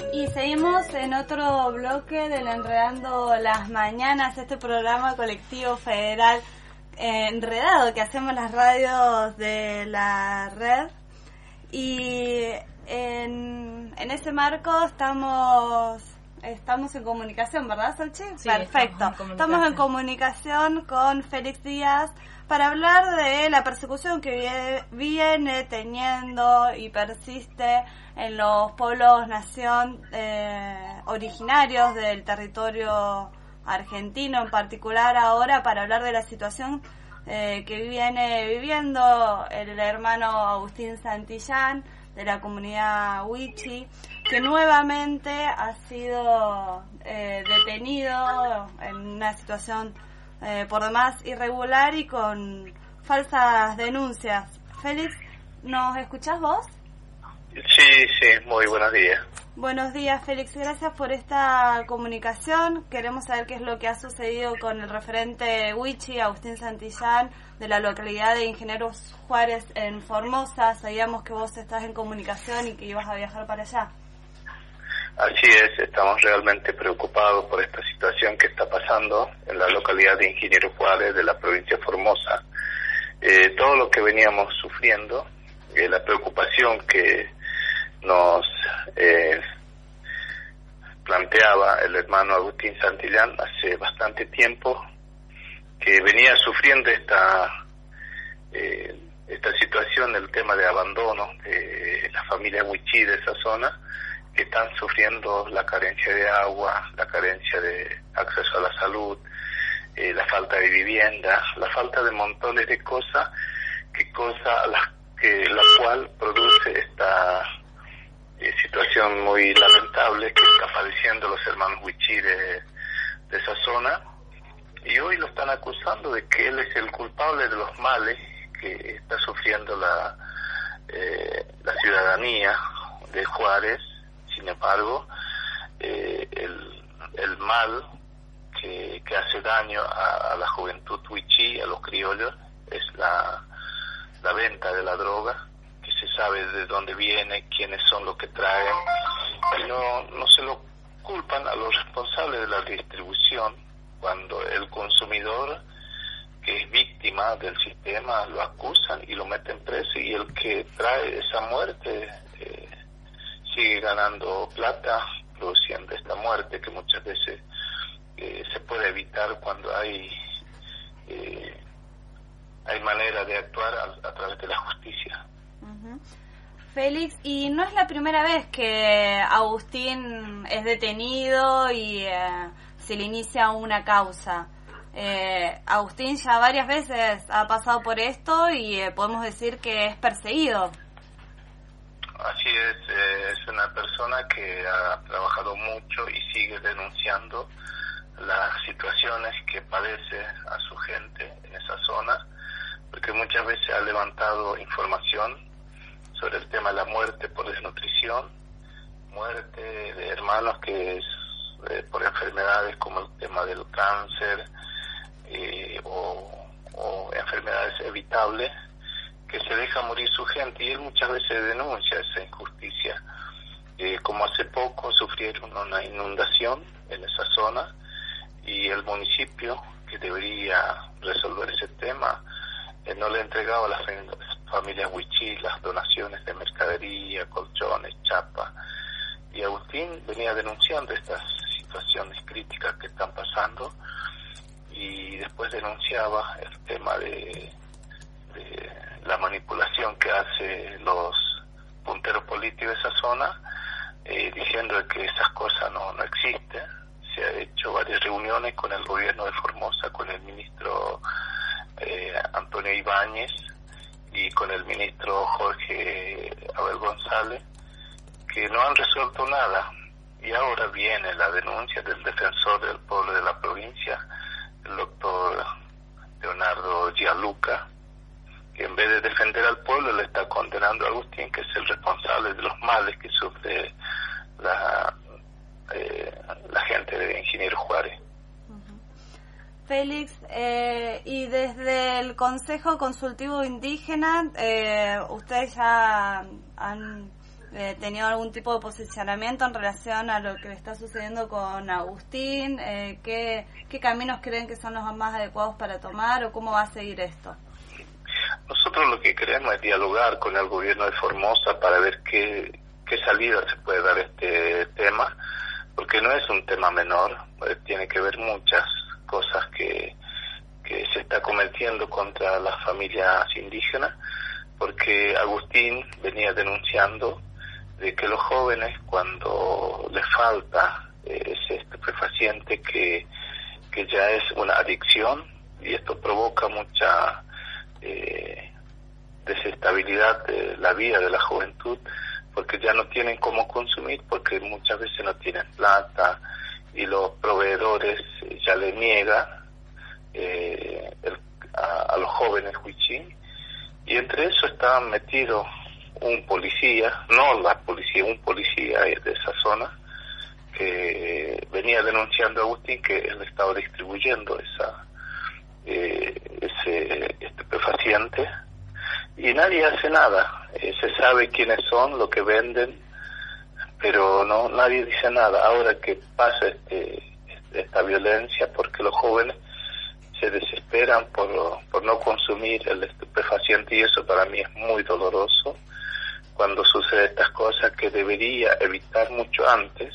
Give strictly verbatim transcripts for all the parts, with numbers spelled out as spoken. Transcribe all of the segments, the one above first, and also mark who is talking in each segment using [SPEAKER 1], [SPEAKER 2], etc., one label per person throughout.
[SPEAKER 1] Y seguimos en otro bloque del Enredando las Mañanas, este programa colectivo federal eh, enredado que hacemos las radios de la red. Y en, en ese marco estamos estamos en comunicación, ¿verdad, Salchi?
[SPEAKER 2] Sí,
[SPEAKER 1] perfecto.
[SPEAKER 2] Estamos en,
[SPEAKER 1] estamos en comunicación con Félix Díaz para hablar de la persecución que viene teniendo y persiste en los pueblos nación eh, originarios del territorio argentino, en particular ahora para hablar de la situación eh, que viene viviendo el hermano Agustín Santillán de la comunidad Wichi, que nuevamente ha sido eh, detenido en una situación eh, por demás irregular y con falsas denuncias. Félix, ¿nos escuchás vos?
[SPEAKER 3] Sí, sí, muy buenos días.
[SPEAKER 1] Buenos días, Félix. Gracias por esta comunicación. Queremos saber qué es lo que ha sucedido con el referente Wichi, Agustín Santillán, de la localidad de Ingenieros Juárez en Formosa. Sabíamos que vos estás en comunicación y que ibas a viajar para allá.
[SPEAKER 3] Así es, estamos realmente preocupados por esta situación que está pasando en la localidad de Ingenieros Juárez de la provincia de Formosa. Eh, todo lo que veníamos sufriendo, eh, la preocupación que nos eh, planteaba el hermano Agustín Santillán hace bastante tiempo, que venía sufriendo esta eh, esta situación, el tema de abandono de la familia Wichi de esa zona, que están sufriendo la carencia de agua, la carencia de acceso a la salud, eh, la falta de vivienda, la falta de montones de cosas, que cosa la, que la cual produce esta eh, situación muy lamentable que está padeciendo los hermanos Wichi de, de esa zona. Y hoy lo están acusando de que él es el culpable de los males que está sufriendo la eh, la ciudadanía de Juárez. Sin embargo, eh, el, el mal que, que hace daño a, a la juventud Wichi, a los criollos, es la, la venta de la droga, que se sabe de dónde viene, quiénes son los que traen, y no, no se lo culpan a los responsables de la distribución, cuando el consumidor, que es víctima del sistema, lo acusan y lo meten preso, y el que trae esa muerte eh, sigue ganando plata produciendo esta muerte que muchas veces eh, se puede evitar cuando hay eh, hay manera de actuar a, a través de la justicia.
[SPEAKER 1] Uh-huh. Félix, y no es la primera vez que Agustín es detenido y eh, se le inicia una causa. Eh, Agustín ya varias veces ha pasado por esto y eh, podemos decir que es perseguido.
[SPEAKER 3] Así es, eh, es una persona que ha trabajado mucho y sigue denunciando las situaciones que padece a su gente en esa zona, porque muchas veces ha levantado información sobre el tema de la muerte por desnutrición, muerte de hermanos que es eh, por enfermedades como el tema del cáncer eh, o, o enfermedades evitables, que se deja morir su gente, y él muchas veces denuncia esa injusticia. Eh, como hace poco sufrieron una inundación en esa zona y el municipio, que debería resolver ese tema, eh, no le entregaba a las familias Wichi las donaciones de mercadería, colchones, chapa. Y Agustín venía denunciando estas situaciones críticas que están pasando, y después denunciaba el tema de, de la manipulación que hace los punteros políticos de esa zona, eh, diciendo que esas cosas no, no existen. Se ha hecho varias reuniones con el gobierno de Formosa, con el ministro eh, Antonio Ibáñez y con el ministro Jorge Abel González, que no han resuelto nada. Y ahora viene la denuncia del defensor del pueblo de la provincia, el doctor Leonardo Gianluca, que en vez de defender al pueblo le está condenando a Agustín, que es el responsable de los males que sufre la, eh, la gente de Ingenieros Juárez.
[SPEAKER 1] Uh-huh. Félix, eh, y desde el Consejo Consultivo Indígena, eh, ustedes ya han eh, tenido algún tipo de posicionamiento en relación a lo que le está sucediendo con Agustín? Eh, ¿qué, ¿Qué caminos creen que son los más adecuados para tomar o cómo va a seguir esto?
[SPEAKER 3] Nosotros lo que queremos es dialogar con el gobierno de Formosa para ver qué, qué salida se puede dar a este tema, porque no es un tema menor, pues tiene que ver muchas cosas que, que se está cometiendo contra las familias indígenas, porque Agustín venía denunciando de que los jóvenes, cuando les falta eh, ese estupefaciente que, que ya es una adicción, y esto provoca mucha eh, desestabilidad de la vida de la juventud, porque ya no tienen cómo consumir, porque muchas veces no tienen plata, y los proveedores ya le niegan eh, el, a, a los jóvenes huichí, y entre eso estaban metidos un policía, no la policía, un policía de esa zona, que venía denunciando a Agustín que él estaba distribuyendo esa eh, ese estupefaciente, y nadie hace nada. Eh, se sabe quiénes son, lo que venden, pero no nadie dice nada. Ahora que pasa este, esta violencia, porque los jóvenes se desesperan por, por no consumir el estupefaciente, y eso para mí es muy doloroso cuando sucede estas cosas que debería evitar mucho antes.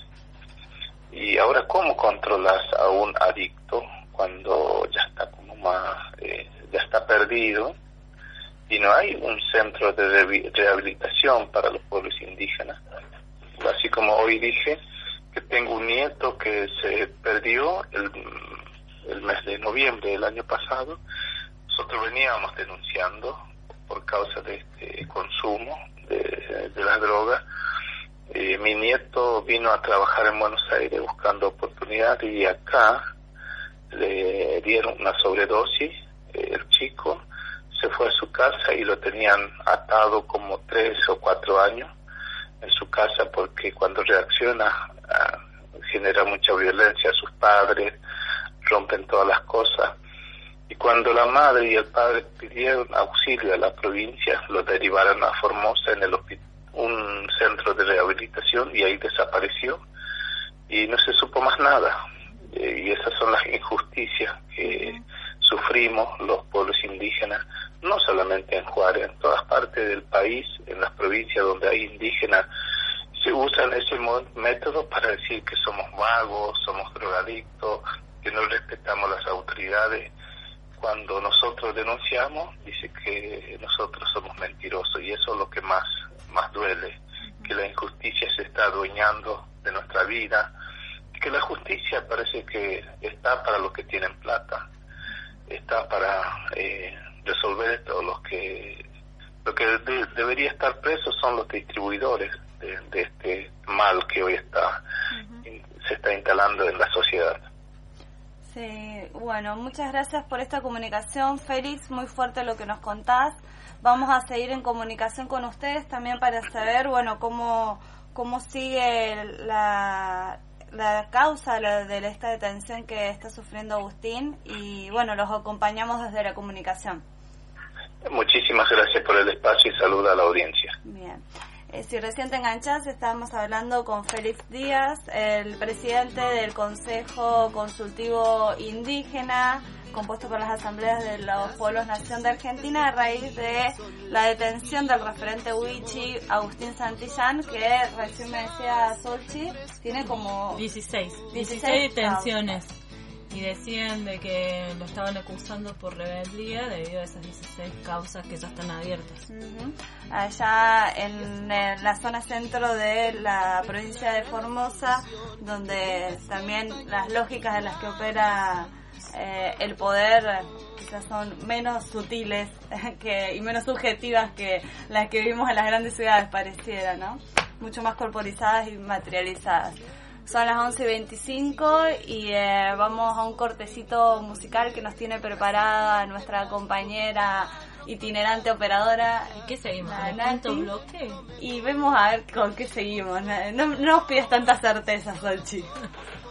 [SPEAKER 3] Y ahora, ¿cómo controlas a un adicto cuando ya está como más, eh, ya está perdido, y no hay un centro de rehabilitación para los pueblos indígenas? Así como hoy dije que tengo un nieto que se perdió el, el mes de noviembre del año pasado. Nosotros veníamos denunciando por causa de este consumo de, de las drogas. Eh, mi nieto vino a trabajar en Buenos Aires buscando oportunidades, y acá le dieron una sobredosis. Eh, el chico se fue a su casa y lo tenían atado como tres o cuatro años en su casa, porque cuando reacciona a, genera mucha violencia a sus padres, rompen todas las cosas. Y cuando la madre y el padre pidieron auxilio a la provincia, lo derivaron a Formosa en el hospital, un centro de rehabilitación, y ahí desapareció y no se supo más nada. Eh, y esas son las injusticias que sufrimos los pueblos indígenas, no solamente en Juárez, en todas partes del país, en las provincias donde hay indígenas, se usan ese método para decir que somos vagos, somos drogadictos, que no respetamos las autoridades. Cuando nosotros denunciamos, dice que nosotros somos mentirosos, y eso es lo que más, más duele, que la injusticia se está adueñando de nuestra vida, que la justicia parece que está para los que tienen plata, está para eh, resolver esto. Los que lo que de, debería estar presos son los distribuidores de, de este mal que hoy está uh-huh. in, se está instalando en la sociedad.
[SPEAKER 1] Sí, bueno, muchas gracias por esta comunicación, Félix, muy fuerte lo que nos contás. Vamos a seguir en comunicación con ustedes también para saber, bueno, cómo cómo sigue la la causa de esta detención que está sufriendo Agustín, y bueno, los acompañamos desde la comunicación.
[SPEAKER 3] Muchísimas gracias por el espacio y saluda a la audiencia.
[SPEAKER 1] Bien. Eh, si recién te enganchás, estábamos hablando con Félix Díaz, el presidente del Consejo Consultivo Indígena, compuesto por las asambleas de los pueblos nación de Argentina, a raíz de la detención del referente huichi Agustín Santillán, que recién me decía Solchi, tiene como
[SPEAKER 2] dieciséis detenciones, y decían de que lo estaban acusando por rebeldía debido a esas dieciséis causas que ya están abiertas.
[SPEAKER 1] Uh-huh. Allá en, en la zona centro de la provincia de Formosa, donde también las lógicas en las que opera Eh, el poder quizás son menos sutiles que y menos subjetivas que las que vivimos en las grandes ciudades, pareciera, ¿no? Mucho más corporizadas y materializadas. Son las once y veinticinco y eh, vamos a un cortecito musical que nos tiene preparada nuestra compañera itinerante operadora.
[SPEAKER 2] ¿Y qué seguimos? ¿Con el quinto bloque?
[SPEAKER 1] Y vemos a ver con qué seguimos. No, no nos pides tanta certeza, Solchi.